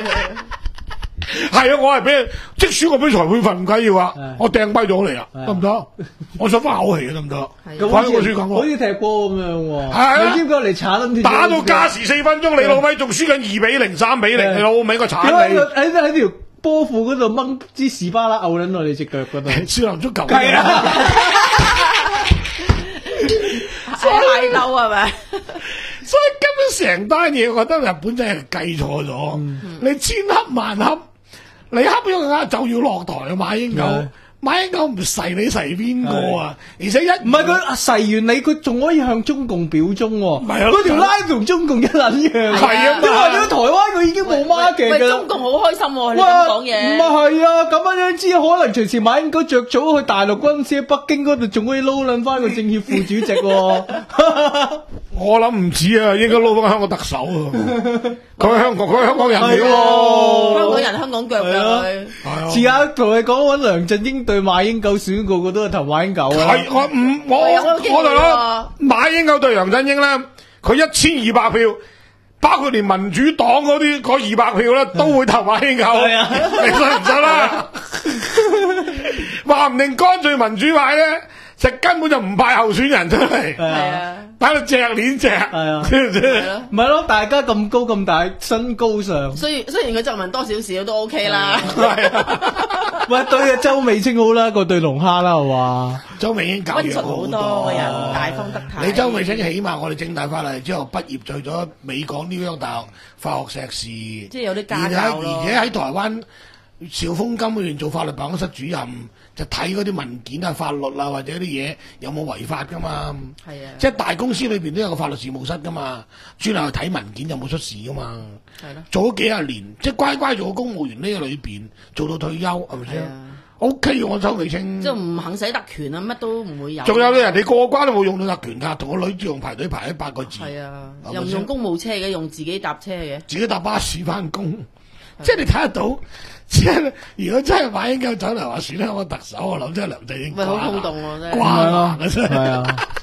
Speaker 1: 係啊，我係俾即使我俾裁判罰唔緊要啊
Speaker 3: 係，
Speaker 1: 我掟跛咗你啊，
Speaker 3: 係
Speaker 1: 得唔得？我想翻口氣啊，得唔得？
Speaker 4: 係
Speaker 3: 咁
Speaker 1: 反正我輸咁喎，
Speaker 3: 好似踢波咁樣喎。
Speaker 1: 係啊
Speaker 3: 你知唔知我嚟鏟咁
Speaker 1: 打到加時四分鐘，你老味仲輸緊二比零、三比零，
Speaker 3: 係
Speaker 1: 你老味個
Speaker 3: 點
Speaker 1: 鏟你！
Speaker 3: 解喺喺條波褲嗰度掹支士巴拿漚撚落你隻腳嗰度？
Speaker 1: 少林足球
Speaker 3: 係啊，
Speaker 4: 所以嗌嬲係咪？
Speaker 1: 所以根本成單嘢，我覺得日本真係計錯咗。你千恰萬恰，你恰咗啊就要落台啊！馬英九
Speaker 3: 係，
Speaker 1: 馬英九唔誓你誓邊個啊？而且一
Speaker 3: 唔係佢誓完你，佢仲可以向中共表忠喎。
Speaker 1: 係啊
Speaker 3: 嗰條 line 同中共一撚樣。
Speaker 1: 係啊嘛
Speaker 3: 因為咗台灣佢已經冇 market
Speaker 4: 喂，
Speaker 3: 㗎啦
Speaker 4: 中。共好開心喎，你
Speaker 3: 哇
Speaker 4: 咁講嘢。
Speaker 3: 唔係啊，咁樣樣知可能隨時馬英九着早去大陸嗰陣時喺北京嗰度仲可以撈撚翻個政協副主席喎。
Speaker 1: 我諗唔止啊，應該撈翻香港特首啊！佢係香港，佢係香港人嚟
Speaker 3: 係
Speaker 1: 喎。
Speaker 3: 喎
Speaker 4: 香港人香港腳㗎佢。
Speaker 1: 係啊
Speaker 3: 遲下同你講揾梁振英對馬英九選，個個都係投馬英九啊。
Speaker 1: 係我唔我
Speaker 4: 我有機會
Speaker 1: 我就
Speaker 4: 喎
Speaker 1: 諗馬英九對梁振英咧，佢一千二百票，包括連民主黨嗰啲嗰二百票咧，都會投馬英九。
Speaker 3: 係啊
Speaker 1: 你信唔信啦？話唔定乾脆民主派咧，就根本就唔派候選人出嚟，
Speaker 3: 係啊。
Speaker 4: 係啊，
Speaker 1: 打到隻鏈隻，
Speaker 3: 係啊
Speaker 1: 知唔知？
Speaker 4: 係咯。
Speaker 3: 唔係咯，大家咁高咁大，身高上，
Speaker 4: 雖然雖然佢皺紋多少少都 OK 啦。
Speaker 1: 係啊，
Speaker 3: 喂對啊周美青好啦，過對龍蝦啦係嘛？
Speaker 1: 周美英教育
Speaker 4: 溫順好多個人，大方得體。
Speaker 1: 你周美青起碼我哋政大法律之後畢業，去咗美國紐約大學法學碩士，
Speaker 4: 即係有啲家
Speaker 1: 而且
Speaker 4: 教咯
Speaker 1: 而且喺台灣兆豐金嗰邊做法律辦公室主任，就睇嗰啲文件啊、法律啊或者啲嘢有冇違法噶嘛。
Speaker 4: 係啊，
Speaker 1: 即係大公司裏邊都有個法律事務室噶嘛，專係去睇文件有冇出事噶嘛。
Speaker 4: 係咯，
Speaker 1: 做咗幾廿年，即係乖乖做個公務員呢個裏邊，做到退休係咪先
Speaker 4: 係啊，
Speaker 1: ？O K 嘅，我周美青。
Speaker 4: 即係唔行使特權啊，乜都唔會有。
Speaker 1: 仲有咧，人哋過關都冇用到特權㗎，同個女用排隊排咗八個字。
Speaker 4: 係啊，
Speaker 1: 係咪先
Speaker 4: 又唔用公務車嘅，用自己搭車嘅。
Speaker 1: 自己搭巴士翻工，即係你睇得到。即係如果真係馬英九走嚟話選香港特首，我諗真係梁振英
Speaker 4: 喂，好轟動喎，真係。
Speaker 1: 瓜硬嘅真係。
Speaker 3: 係啊。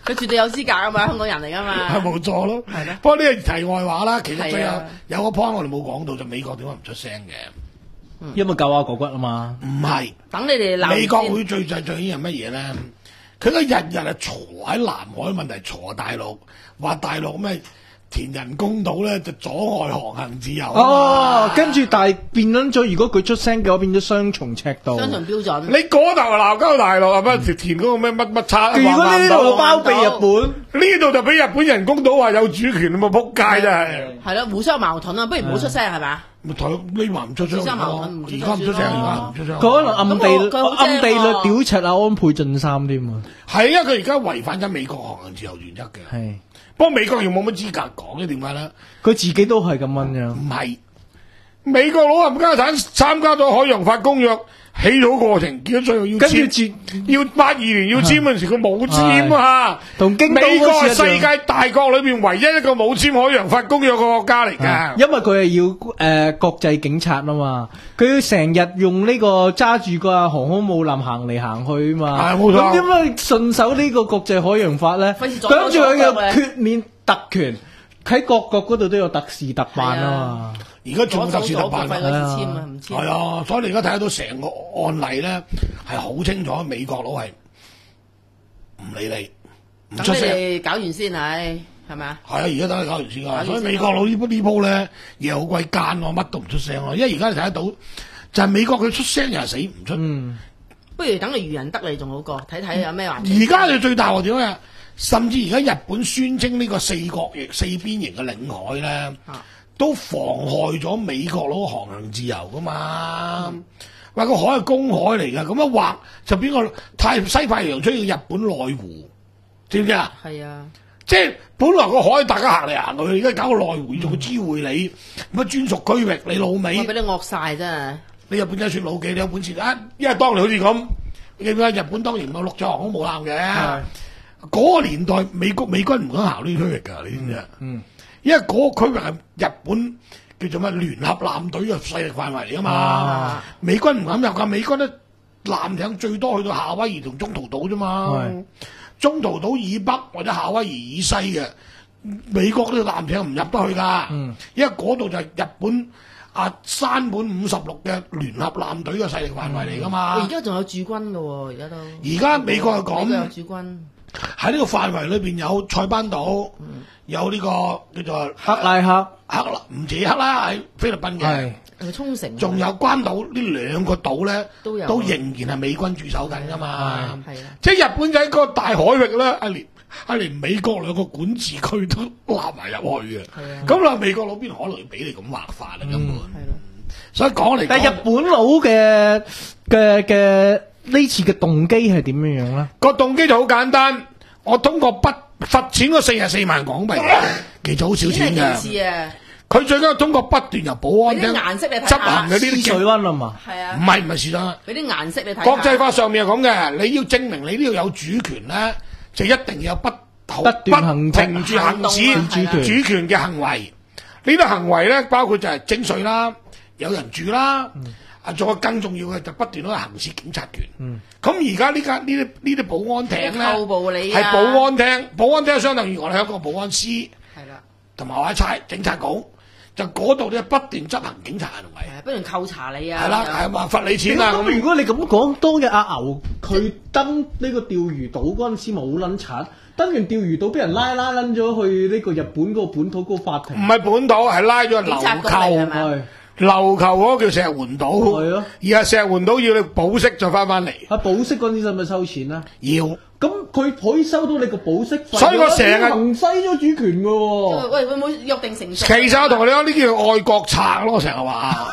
Speaker 4: 佢絕對有資格啊嘛，香港人嚟噶嘛。
Speaker 1: 係冇錯咯。
Speaker 4: 係咯
Speaker 1: 不過呢個題外話啦，其實最有
Speaker 4: 係啊
Speaker 1: 有個 point 我哋冇講到，就美國點解唔出聲嘅？
Speaker 3: 因為救下國骨啊嘛。
Speaker 1: 唔係。
Speaker 4: 等你哋鬧
Speaker 1: 美國
Speaker 4: 先
Speaker 1: 會最最最係乜嘢咧？佢嗰日日係坐喺南海問題，坐大陸，話大陸咩填人工島咧就阻礙航行自由啊嘛
Speaker 3: 哦，跟住但係變咗咗，如果佢出聲嘅話，變咗雙重尺度。
Speaker 4: 雙重標準。
Speaker 1: 你嗰頭鬧交大陸係乜填嗰個咩乜乜叉？
Speaker 3: 如果呢度包庇日本，
Speaker 1: 呢度就俾日本人工島話有主權，咁啊撲街真係。
Speaker 4: 係咯，互相矛盾啊，不如唔好出聲係嘛？
Speaker 1: 咪台呢話唔出聲
Speaker 4: 互相矛盾唔出聲
Speaker 1: 而家唔出聲，而家唔出聲。
Speaker 3: 佢可能暗地
Speaker 4: 咁我佢好
Speaker 3: 暗地
Speaker 4: 精喎
Speaker 3: 裏屌柒阿安倍晉三添啊。
Speaker 1: 係啊，佢而家違反緊美國航行自由原則嘅。
Speaker 3: 係，
Speaker 1: 不過美國又冇乜資格講嘅，點解咧？
Speaker 3: 佢自己都係咁樣樣。
Speaker 1: 唔係美國佬冚家產參加咗海洋法公約起草過程，結果最後要
Speaker 3: 跟住
Speaker 1: 簽，
Speaker 3: 接
Speaker 1: 要八二年要簽嗰陣時，佢冇簽啊！
Speaker 3: 同京都
Speaker 1: 美國係
Speaker 3: 嗰次一樣
Speaker 1: 世界大國裏邊唯一一個冇簽海洋法公約嘅國家嚟㗎。
Speaker 3: 因為佢係要誒、呃、國際警察啊嘛，佢要成日用呢個揸住個航空母艦行嚟行去啊嘛。
Speaker 1: 係冇錯
Speaker 3: 咁點解順手呢個國際海洋法咧？
Speaker 4: 費事阻
Speaker 3: 跟住佢有
Speaker 4: 阻腳嘅
Speaker 3: 豁免特權，喺各國嗰度都有特事特辦啊嘛。
Speaker 1: 而家仲特事特辦
Speaker 4: 費嗰次簽啊，唔簽。
Speaker 1: 係啊，所以你而家睇得到成個案例咧，係好清楚美國佬係唔理你，唔
Speaker 4: 等你
Speaker 1: 出聲。
Speaker 4: 哋搞完先係，係咪啊？
Speaker 1: 係啊，而家等你搞完先啊，
Speaker 4: 搞完先
Speaker 1: 所以美國佬呢鋪呢鋪咧，又好鬼奸喎，乜都唔出聲咯。因為而家你睇得到，就係美國佢出聲又係死唔出。
Speaker 3: 嗯，
Speaker 4: 不如等佢漁人得利仲好過，睇睇有咩話。
Speaker 1: 而家就最大鑊點啊？甚至而家日本宣稱呢個四角形、四邊形嘅領海咧，
Speaker 4: 啊
Speaker 1: 都妨害咗美國佬航行自由噶嘛。話個海係公海嚟㗎，咁一劃就變個太西太平洋出現日本內湖，知唔知啊？
Speaker 4: 係啊，
Speaker 1: 即係本來個海大家行嚟行去，而家搞個內湖仲要知會你，乜專屬區域你老
Speaker 4: 我
Speaker 1: 味，
Speaker 4: 俾你惡晒真係。
Speaker 1: 你日本仔算老幾？你有本事啊！因為當年好似咁，你記唔記得日本當年冇陸上航空母艦嘅？嗰個年代美國美軍唔敢行呢啲區域㗎，你知唔知啊？
Speaker 3: 嗯，
Speaker 1: 因為嗰個區域係日本叫做乜聯合艦隊嘅勢力範圍嚟㗎嘛，
Speaker 4: 啊
Speaker 1: 美軍唔敢入㗎。美軍咧艦艇最多去到夏威夷同中途島啫嘛
Speaker 3: 係，
Speaker 1: 中途島以北或者夏威夷以西嘅美國啲艦艇唔入得去㗎，
Speaker 3: 嗯
Speaker 1: 因為嗰度就係日本啊山本五十六嘅聯合艦隊嘅勢力範圍嚟㗎嘛。
Speaker 4: 而家仲有駐軍嘅喎，而家都。
Speaker 1: 而家美國係講
Speaker 4: 美國有駐軍。
Speaker 1: 喺呢個範圍裏邊有塞班島，
Speaker 4: 嗯
Speaker 1: 有呢、個叫做
Speaker 3: 克拉克
Speaker 1: 克拉唔止克拉喺菲律賓嘅，
Speaker 3: 係
Speaker 4: 係咪沖繩？
Speaker 1: 仲有關島呢兩個島咧，
Speaker 4: 都有
Speaker 1: 都仍然係美軍駐守緊噶嘛。
Speaker 4: 係啊，
Speaker 1: 即係日本仔個大海域咧，啊連啊連美國兩個管治區都納埋入去嘅。
Speaker 4: 係啊
Speaker 1: 咁啦，美國佬邊可能俾你咁劃法啊？根本，
Speaker 4: 係咯。
Speaker 1: 所以講嚟
Speaker 3: 但係日本佬嘅嘅嘅呢次嘅動機係點樣樣咧？
Speaker 1: 個動機就好簡單，我通過不罰錢嗰四十四萬港幣，其實好少錢
Speaker 4: 錢係
Speaker 1: 嘅。
Speaker 4: 其次啊，
Speaker 1: 佢最緊要通過不斷由保安廳
Speaker 4: 俾啲顏色你睇
Speaker 1: 執行嘅呢
Speaker 3: 試水
Speaker 1: 啲
Speaker 3: 溫啊嘛，
Speaker 4: 係啊
Speaker 1: 唔，係唔係事實。
Speaker 4: 俾啲顏色你睇下。
Speaker 1: 國際法上面係咁嘅，你要證明你呢度有主權咧，就一定要有不不
Speaker 3: 不斷行
Speaker 1: 停住行使
Speaker 4: 行動啊係啦
Speaker 1: 主權嘅行為。呢啲行為咧，包括就係徵稅啦，有人住啦，啊，仲有更重要嘅就不斷喺度行使警察權。咁而家呢間呢啲呢啲保安艇咧，
Speaker 4: 扣捕你啊
Speaker 1: 係保安廳，保安廳相當於我哋香港保安司
Speaker 4: 係啦，
Speaker 1: 同埋或者差警察局，就嗰度咧不斷執行警察行為。
Speaker 4: 係不斷扣查你啊。
Speaker 1: 係啦，係話罰你錢啊咁。
Speaker 3: 咁如果你咁講，當日阿牛佢登呢個釣魚島嗰陣時咪好撚柒，登完釣魚島俾人拉拉撚咗去呢個日本嗰個本土嗰個法庭
Speaker 1: 唔。係本土，係拉咗
Speaker 4: 警察
Speaker 1: 琉
Speaker 4: 局嚟係咪
Speaker 1: 球，
Speaker 3: 係
Speaker 1: 琉球嗰個叫石垣島，
Speaker 3: 係咯
Speaker 1: 而係石垣島要你保釋再翻翻嚟，
Speaker 3: 啊保釋嗰陣時使唔使收錢啊？
Speaker 1: 要。
Speaker 3: 咁佢可以收到你個保釋費，
Speaker 1: 所以我成日
Speaker 3: 行使咗主權嘅喎。
Speaker 4: 喂，會唔會約定成熟？
Speaker 1: 其實我同你講呢叫愛國賊咯，我成日話。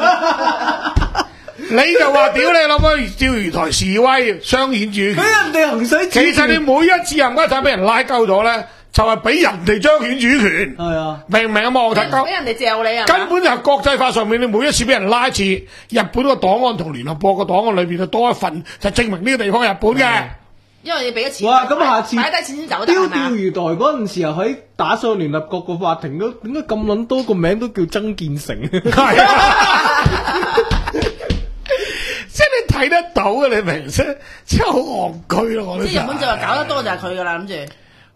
Speaker 1: 你就話屌你諗乜釣魚台示威彰顯主權，
Speaker 3: 俾人哋行使主權，
Speaker 1: 其實你每一次冚家鏟俾人拉鳩咗咧，就係俾人哋彰顯主權，
Speaker 3: 係啊，
Speaker 1: 明唔明啊？望睇鳩
Speaker 4: 俾。人哋嚼你啊！
Speaker 1: 根本就係國際法上面，你每一次俾人拉一次，日本個檔案同聯合國個檔案裏邊就多一份，就證明呢個地方係日本嘅。
Speaker 4: 因為你俾咗錢。
Speaker 3: 哇！咁下次
Speaker 4: 擺低錢先走得
Speaker 3: 丟
Speaker 4: 係咪啊
Speaker 3: 釣魚台嗰陣時候喺打上聯合國個法庭都點解咁撚多個名都叫曾建成？
Speaker 1: 係啊，即係你睇得到嘅，你明啫？即係好戇居咯，我都
Speaker 4: 即係日本就話搞得多就係佢噶啦，諗住。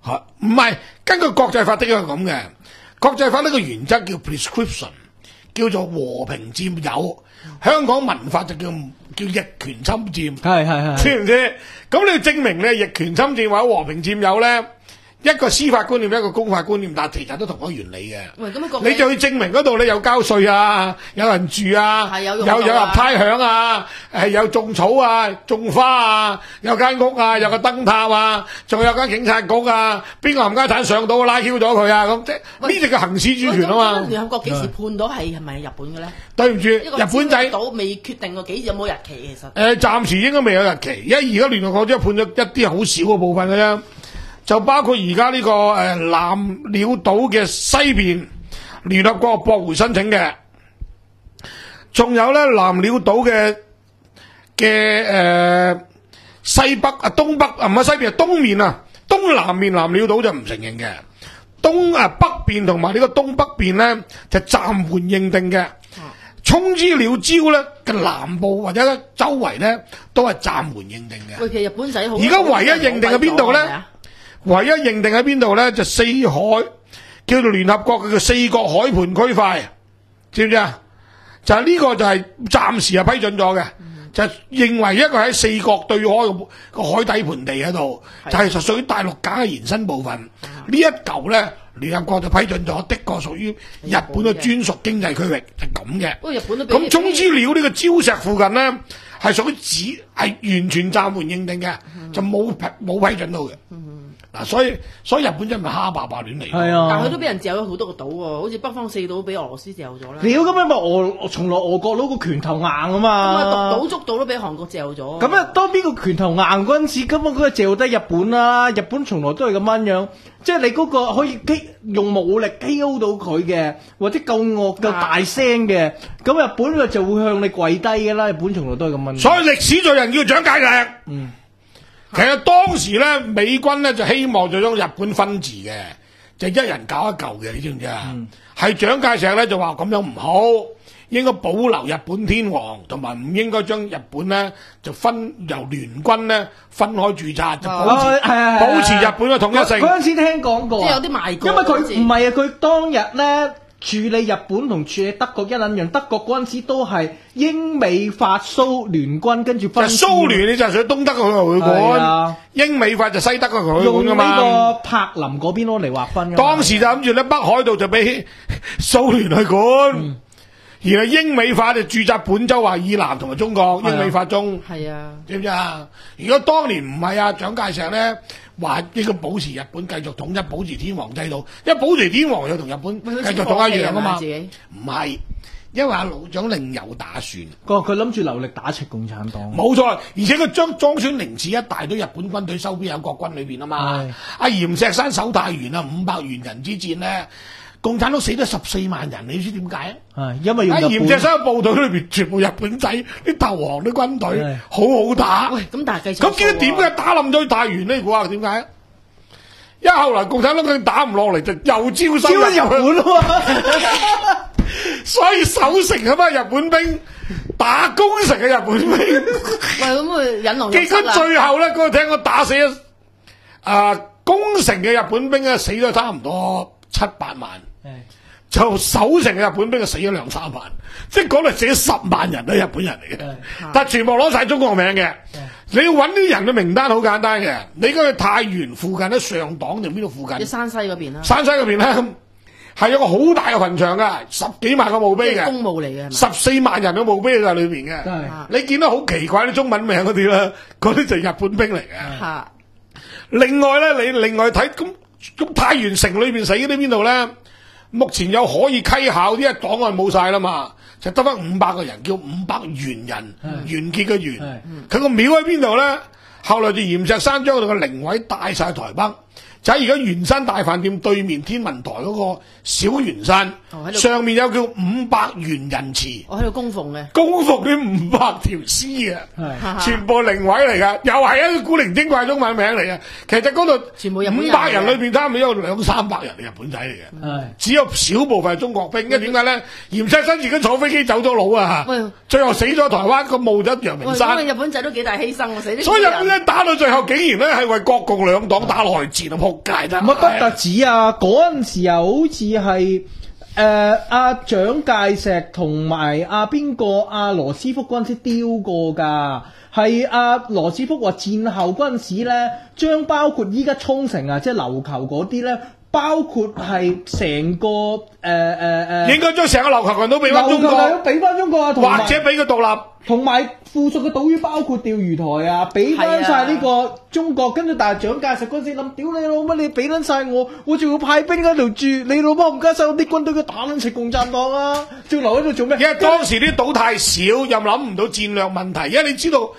Speaker 1: 係唔係根據國際法的係咁嘅？國際法呢個原則叫 prescription， 叫做和平佔有。香港民法就叫叫逆權侵佔，
Speaker 3: 係係係，
Speaker 1: 知唔知？咁你要證明你係逆權侵佔或者和平佔有咧？一個司法觀念，一個公法觀念，但係其實都同一個原理嘅。
Speaker 4: 喂，咁啊，
Speaker 1: 你就要證明嗰度你有交稅啊，有人住啊，
Speaker 4: 係有用
Speaker 1: 有有入
Speaker 4: 到啊
Speaker 1: 差餉啊，係有種草啊、種花啊，有間屋啊，有個燈塔啊，仲有間警察局啊，邊個冚家鏟上到拉 Q 咗佢啊？咁即係呢隻嘅行使主權啊嘛。
Speaker 4: 聯合國幾時判到係係咪日本嘅咧？
Speaker 1: 對唔住，
Speaker 4: 一個
Speaker 1: 日本仔
Speaker 4: 島未決定過幾時有冇日期，其實。
Speaker 1: 誒，暫時應該未有日期，因為而家聯合國只係判咗一啲好少嘅部分嘅啫。就包括而家呢個誒、呃、南鳥島嘅西邊聯合國駁回申請嘅，仲有咧南鳥島嘅嘅誒西北啊東北啊唔係西邊啊東面啊東南面南鳥島就唔承認嘅，東啊北邊同埋呢個東北邊咧就暫緩認定嘅，沖之鳥礁咧嘅南部或者周圍咧都係暫緩認定嘅。
Speaker 4: 喂，其實日本仔好。
Speaker 1: 而家唯一認定喺邊度咧？唯一認定喺邊度咧？就四海叫做聯合國嘅叫四國海盤區塊，知唔知啊？就係、是、呢個就係暫時係批准咗嘅，嗯、就認為一個喺四國對開個海底盆地嗰度，就係、是、屬於大陸架嘅延伸部分。嗯、呢一嚿咧，聯合國就批准咗，的確屬於日本嘅專屬經濟區域，就咁嘅。
Speaker 4: 不過日本都
Speaker 1: 咁中之鳥呢個礁石附近咧，係屬於只係完全暫緩認定嘅，嗯、就冇冇批准到嘅。嗯嗱，所以所以日本真係咪蝦爸爸亂嚟？
Speaker 3: 係啊，
Speaker 4: 但佢都俾人嚼咗好多個島喎，好似北方四島俾俄羅斯嚼咗啦。
Speaker 3: 屌咁樣咪俄從來俄國佬個拳頭硬啊嘛，
Speaker 4: 咁啊獨島捉島都俾韓國嚼咗。
Speaker 3: 咁啊，當邊個拳頭硬嗰陣時，根本佢就嚼低日本啦。日本從來都係咁樣樣，即係你嗰個可以激用武力 K O 到佢嘅，或者夠惡夠大聲嘅，咁、啊、日本就會向你跪低嘅啦。日本從來都係咁樣。
Speaker 1: 所以歷史罪人叫蔣介石。
Speaker 3: 嗯。
Speaker 1: 其實當時咧，美軍咧就希望就將日本分治嘅，就一人搞一嚿嘅，你知唔知啊？係蔣、嗯、介石咧就話咁樣唔好，應該保留日本天皇，同埋唔應該將日本咧就分由聯軍咧分開駐紮，就保持、啊、保持日本嘅統一性。
Speaker 3: 嗰陣時聽講過，
Speaker 4: 即係有啲賣國，
Speaker 3: 因為佢唔係啊，佢當日咧。處理日本同處理德國一撚樣，德國嗰陣時都係英美法蘇聯軍跟住分。
Speaker 1: 蘇聯你就係東德嘅佢管，啊、英美法就西德嘅佢管噶嘛。用呢個
Speaker 3: 柏林嗰邊攞嚟劃分。
Speaker 1: 當時就諗住咧北海道就俾蘇聯去管，嗯、而係英美法就駐紮本州話以南同埋中國，啊、英美法中。係啊，知唔知啊？如果當年唔係啊，蔣介石咧。話應該保持日本繼續統一，保持天皇制度，因為保持天皇又同日本繼續統一一樣啊嘛。唔係，因為阿老蔣另有打算。
Speaker 3: 佢佢諗住流力打赤共產黨。
Speaker 1: 冇錯，而且佢將莊孫凌遲一大堆日本軍隊收編喺國軍裏邊啊嘛。阿閻錫山守太原啊，五百元人之戰咧，共產黨死咗十四萬人，你知點解啊？
Speaker 3: 係因為用日本。
Speaker 1: 閻錫山嘅部隊裏邊全部日本仔，啲投降啲軍隊好好打。
Speaker 4: 喂，咁但係繼續。
Speaker 1: 咁結果點解打冧咗太原呢？你估下點解？因為後來共產黨佢打唔落嚟，就又招收日本咯。所以守城嗰班日本兵打攻城嘅日本兵。喂，
Speaker 4: 咁佢引狼入室啦。
Speaker 1: 結果最後咧，嗰個聽我打死咗啊攻城嘅日本兵咧，死咗差唔多七八萬。就守城嘅日本兵就死咗兩三萬，即係講嚟死咗十萬人都係日本人嚟嘅，但係全部攞晒中國名嘅。你要揾啲人嘅名單好簡單嘅，你嗰個太原附近咧，上黨定邊度附近？
Speaker 4: 山西嗰邊啦。山
Speaker 1: 西嗰邊咧係有個好大嘅墳場噶，十幾萬個墓碑嘅。
Speaker 4: 公墓嚟嘅，
Speaker 1: 十四萬人嘅墓碑喺裏邊嘅。你見到好奇怪啲中文名嗰啲啦，嗰啲就係日本兵嚟嘅。嚇！另外咧，你另外睇咁咁太原城裏邊死嗰啲邊度咧？目前有可以稽考啲檔案冇晒啦嘛，就得翻五百個人，叫五百元人，完結嘅元。佢個廟喺邊度咧？後來就閻錫山將佢哋嘅靈位帶晒台北，就喺而家圓山大飯店對面天文台嗰個小圓山，哦、上面有叫五百元人祠。
Speaker 4: 我喺度供奉嘅，
Speaker 1: 供奉啲五百條屍啊，全部靈位嚟噶，又係一個古靈精怪中文名嚟嘅。其實嗰度全部五百人裏邊，差唔多有兩三百人係日本仔嚟嘅，只有少部分係中國兵。因為點解咧？閻錫山自己坐飛機走咗佬啊，最後死咗台灣個墓咗陽明山。
Speaker 4: 日本仔都幾大犧牲，死啲。
Speaker 1: 所以日本咧打到最後，竟然咧係為國共兩黨打內戰啊！仆界得。
Speaker 3: 唔係不特止啊！嗰陣時啊，好似係誒阿蔣介石同埋阿邊個阿羅斯福嗰陣時丟過㗎。係阿羅斯福話戰後嗰陣時咧，將包括依家沖繩啊，即係琉球嗰啲咧，包括係成個誒誒誒，
Speaker 1: 應該將成個琉球群都俾翻中國，
Speaker 3: 俾翻中國啊，
Speaker 1: 或者俾佢獨立，
Speaker 3: 同埋附屬嘅島嶼包括釣魚台啊，俾翻晒呢個中國。跟住但係蔣介石嗰陣時諗，屌你老乜你俾撚晒我，我仲要派兵喺度住，你老母唔加晒我啲軍隊，佢打撚食共產黨啊！仲留喺度做咩？
Speaker 1: 因為當時啲島太少，又諗唔到戰略問題。因為你知道。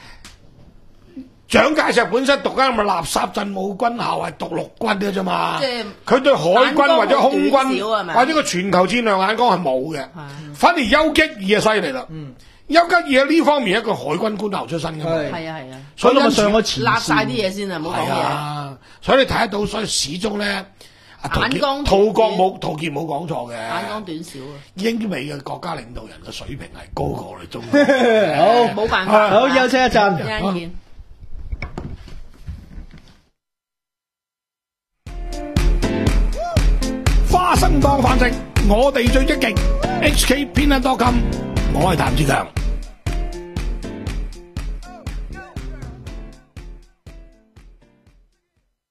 Speaker 1: 蔣介石本身讀間咁嘅垃圾振武軍校係讀陸軍嘅啫嘛，佢對海軍或者空軍或者個全球戰略眼光係冇嘅，反而丘吉爾就犀利啦。丘吉爾喺呢方面一個海軍官校出身嘅嘛，
Speaker 4: 係啊係啊，
Speaker 1: 所以咪
Speaker 3: 上咗前線，
Speaker 4: 立晒啲嘢先啊，唔好講嘢。
Speaker 1: 所以你睇得到，所以始終咧，
Speaker 4: 眼光
Speaker 1: 陶國冇陶傑冇講錯嘅，
Speaker 4: 眼光短小啊。
Speaker 1: 英美嘅國家領導人嘅水平係高過我哋中國。
Speaker 3: 好，
Speaker 4: 冇辦法。
Speaker 3: 好，休息一陣，
Speaker 4: 一陣見。
Speaker 1: 花生當飯食，我哋最積極。H K 偏袒多金，我係譚志強。